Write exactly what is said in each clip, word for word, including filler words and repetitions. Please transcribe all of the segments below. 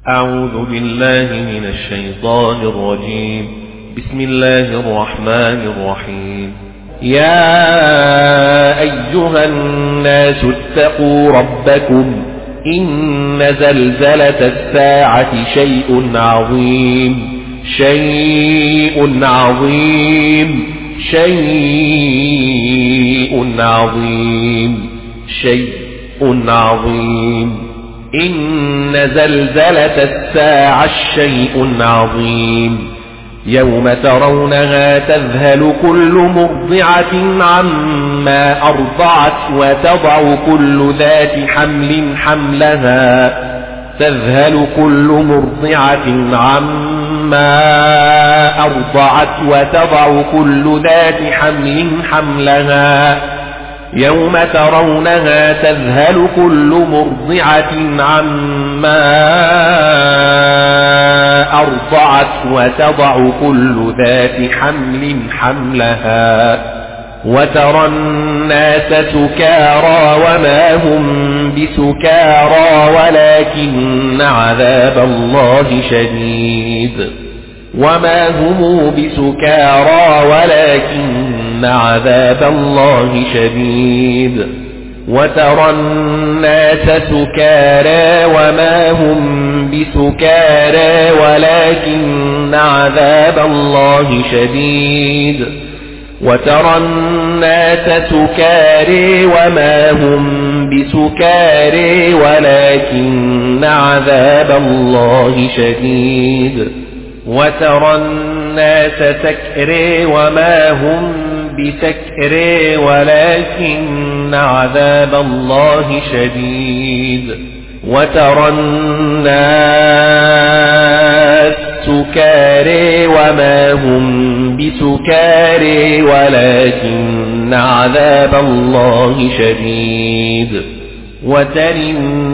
أعوذ بالله من الشيطان الرجيم. بسم الله الرحمن الرحيم. يا أيها الناس اتقوا ربكم إن زلزلة الساعة شيء عظيم شيء عظيم شيء عظيم شيء عظيم إن زلزلة الساعة شيء عظيم يوم ترونها تذهل كل مرضعة عما أرضعت وتضع كل ذات حمل حملها تذهل كل مرضعة عما أرضعت وتضع كل ذات حمل حملها يوم ترونها تذهل كل مرضعة عما أرضعت وتضع كل ذات حمل حملها وترى الناس سكارى وما هم بسكارى ولكن عذاب الله شديد وما هم بسكارى ولكن عذاب الله شديد وترى الناس سكارى وما هم بسكارى ولكن عذاب الله شديد وترى الناس سكارى وما هم بسكارى ولكن عذاب الله شديد وترى الناس سكرى وما هم بسكرى ولكن عذاب الله شديد وترى الناس سكارى وما هم بسكارى ولكن عذاب الله شديد وترى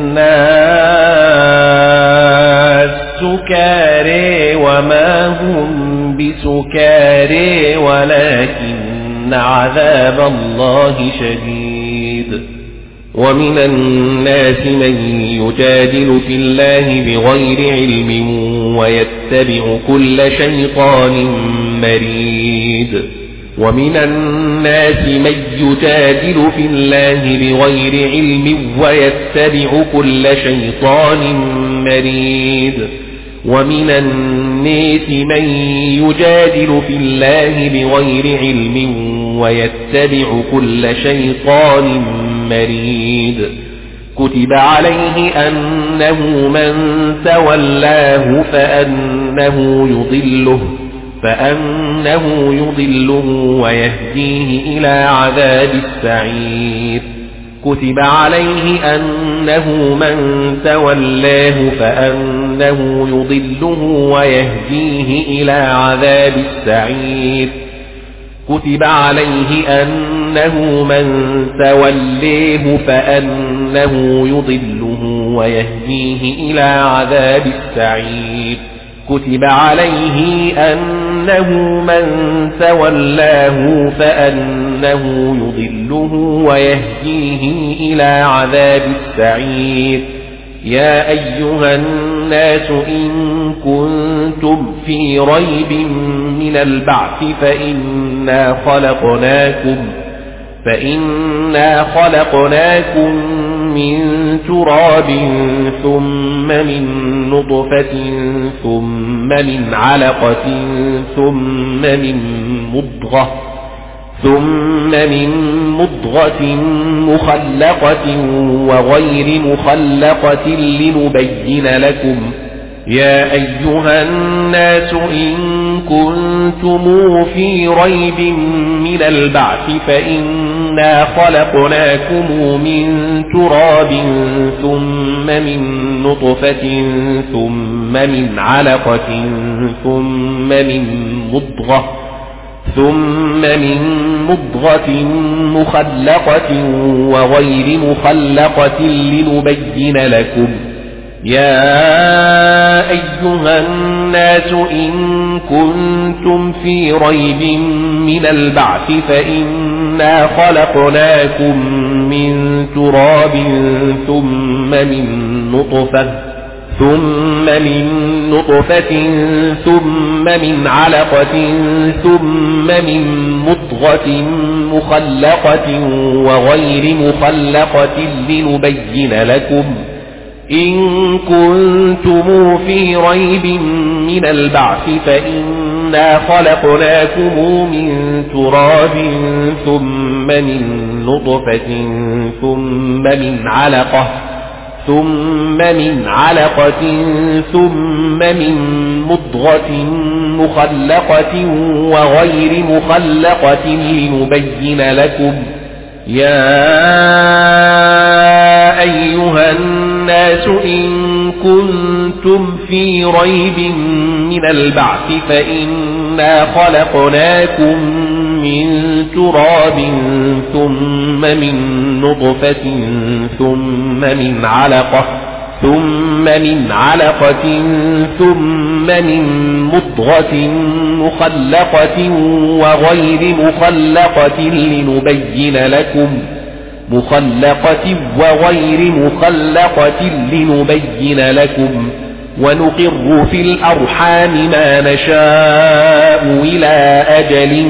الناس سكارى وما هم بسكارى ولكن عذاب الله شديد ومن الناس من يجادل في الله بغير علم ويتبع كل شيطان مريد ومن الناس من يجادل في الله بغير علم ويتبع كل شيطان مريد ومن الناس من يجادل في الله بغير علم ويتبع كل شيطان مريد كتب عليه أنه من تولاه فأنه يضله فأنه يضله ويهديه إلى عذاب السعير كتب عليه أنه من تولاه فأنه يضله ويهديه إلى عذاب السعير كتب عليه أنه من تولاه فأنه يضله ويهديه إلى عذاب السعير كتب عليه أنه من تولاه فأنه يضله ويهديه إلى عذاب السعير يا أيها الناس إن كنتم في ريب من البعث فإنا خلقناكم فإنا خلقناكم من تراب ثم من نطفة ثم من علقة ثم من مضغة ثم من مضغة مخلقة وغير مخلقة لنبين لكم يا أيها الناس إن كنتم في ريب من البعث فإنا خلقناكم من تراب ثم من نطفة ثم من علقة ثم من مضغة ثم من مضغة مخلقة وغير مخلقة لنبين لكم يا أيها الناس إن كنتم في ريب من البعث فإنا خلقناكم من تراب ثم من نطفة ثم من نطفة ثم من علقة ثم من مضغة مخلقة وغير مخلقة لنبين لكم إن كنتم في ريب من البعث فإنا خلقناكم من تراب ثم من نطفة ثم من علقة ثم من علقة ثم من مضغة مخلقة وغير مخلقة لنبين لكم يا أيها الناس إن كنتم في ريب من البعث فإنا خلقناكم من تراب ثم من نطفة ثم من علقة ثم من علقة ثم من مضغة مخلقة وغير مخلقة لنبين لكم مخلقة وغير مخلقة لنبين لكم ونقر في الأرحام ما نشاء إلى أجل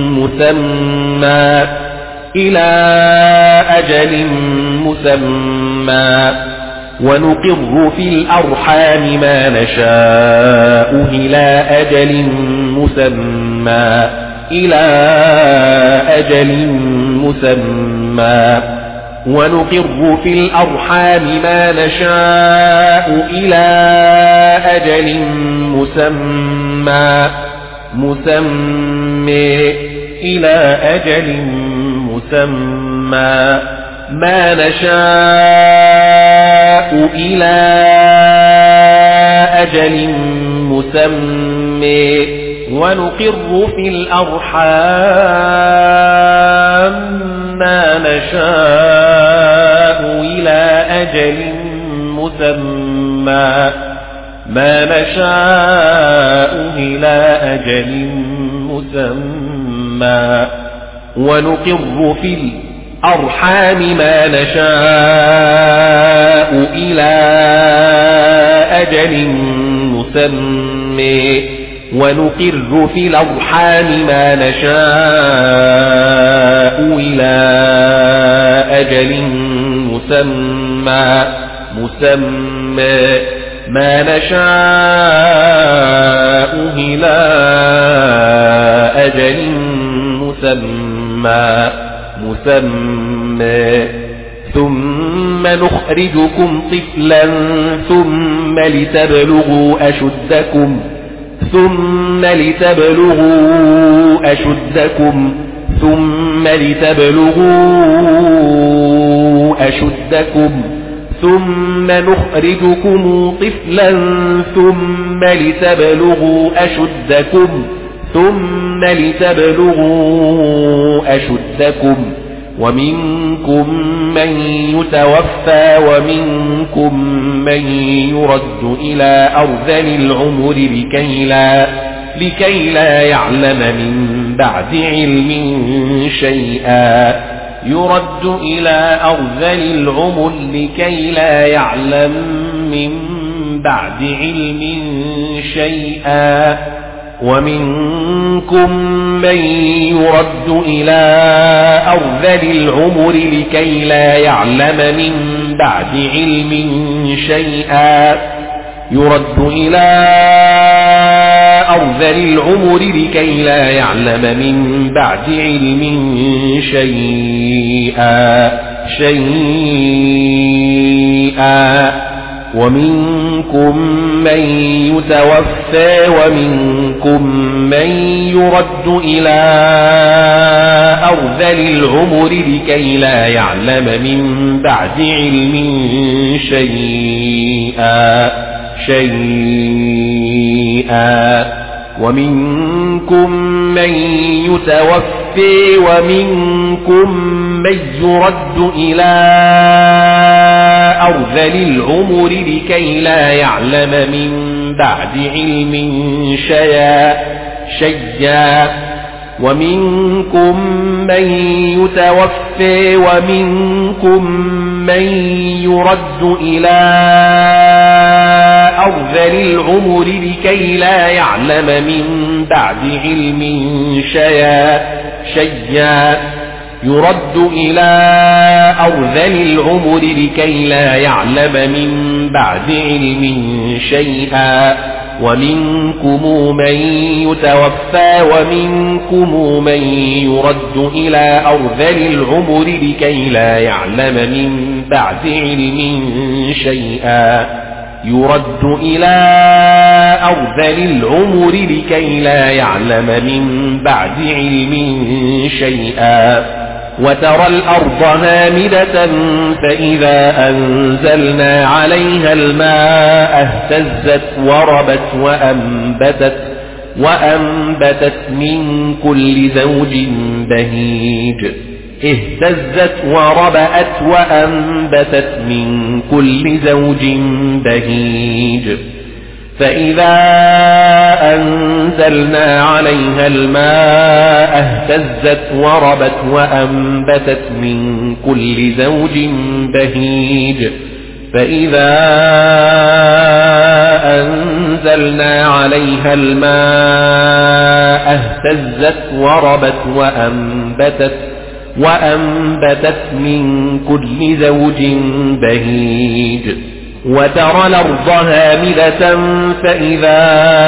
مسمى إلى أجل مسمى ونقر في الأرحام ما نشاء إلى أجل مسمى إلى أجل مسمى ونقر في الأرحام ما نشاء إلى أجل مسمى مسمى إلى أجل مسمى ما نشاء إلى أجل مسمى ونقر في الأرحام ما نشاء إلى أجل مسمى ما نشاء إلى أجل مسمى ونقر في الأرحام ما نشاء إلى أجل مسمى ونقر في الأرحام ما نشاء إلى أجل مسمى مسمى ما نشاء إلى أجل مسمى مسمى ثم نخرجكم طفلا ثم لتبلغوا أشدكم ثم لتبلغوا أشدكم ثم لتبلغوا أشدكم ثم نخرجكم طفلا ثم لتبلغوا أشدكم ثم لتبلغوا أشدكم ومنكم من يتوفى ومنكم من يرد إلى أرذل العمر لكي لا, لكي لا يعلم من بعد علم شيئا يرد إلى أرذل العمر لكي لا يعلم من بعد علم شيئا ومنكم من يرد إلى أرذل العمر لكي لا يعلم من بعد علم شيئا يرد إلى أرذل العمر لكي لا يعلم من بعد علم شيئا شيئا ومنكم من يتوفى ومنكم من يرد إلى أرذل العمر لكي لا يعلم من بعد علم شيئا شيئا ومنكم من يتوفى ومنكم من يرد إلى أرذل العمر لكي لا يعلم من بعد علم شيئا شيئا ومنكم من يتوفى ومنكم من يرد إلى أرذل العمر لكي لا يعلم من بعد علم شيئا شيئا يرد إلى أرذل العمر لكي لا يعلم من بعد علم شيئا ومنكم من يتوفى ومنكم من يرد إلى أرذل العمر لكي لا يعلم من بعد علم شيئا يرد إلى أرذل العمر لكي لا يعلم من بعد علم شيئا وترى الأرض هامدة فإذا أنزلنا عليها الماء اهتزت وربت وأنبتت وأنبتت من كل زوج بهيج اهتزت وربأت وأنبتت من كل زوج بهيج فإذا أنزلنا عليها الماء اهتزت وربت وأنبتت من كل زوج بهيج فإذا أنزلنا عليها الماء اهتزت وربت وأنبتت وأنبتت من كل زوج بهيج وترى الأرض هامدة فإذا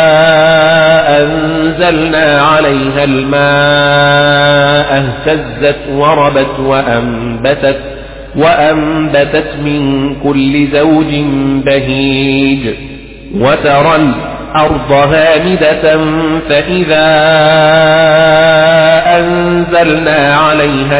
أنزلنا عليها الماء اهتزت وربت وأنبتت وأنبتت من كل زوج بهيج وترى الأرض هامدة فإذا أنزلنا عليها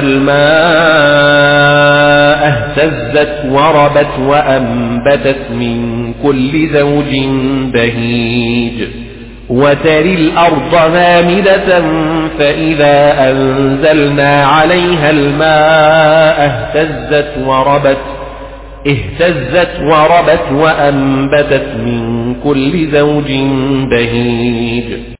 الماء اهتزت وربت وأنبتت من كل زوج بهيج وترى الأرض هامدة فإذا أنزلنا عليها الماء اهتزت وربت اهتزت وربت وأنبتت من كل زوج بهيج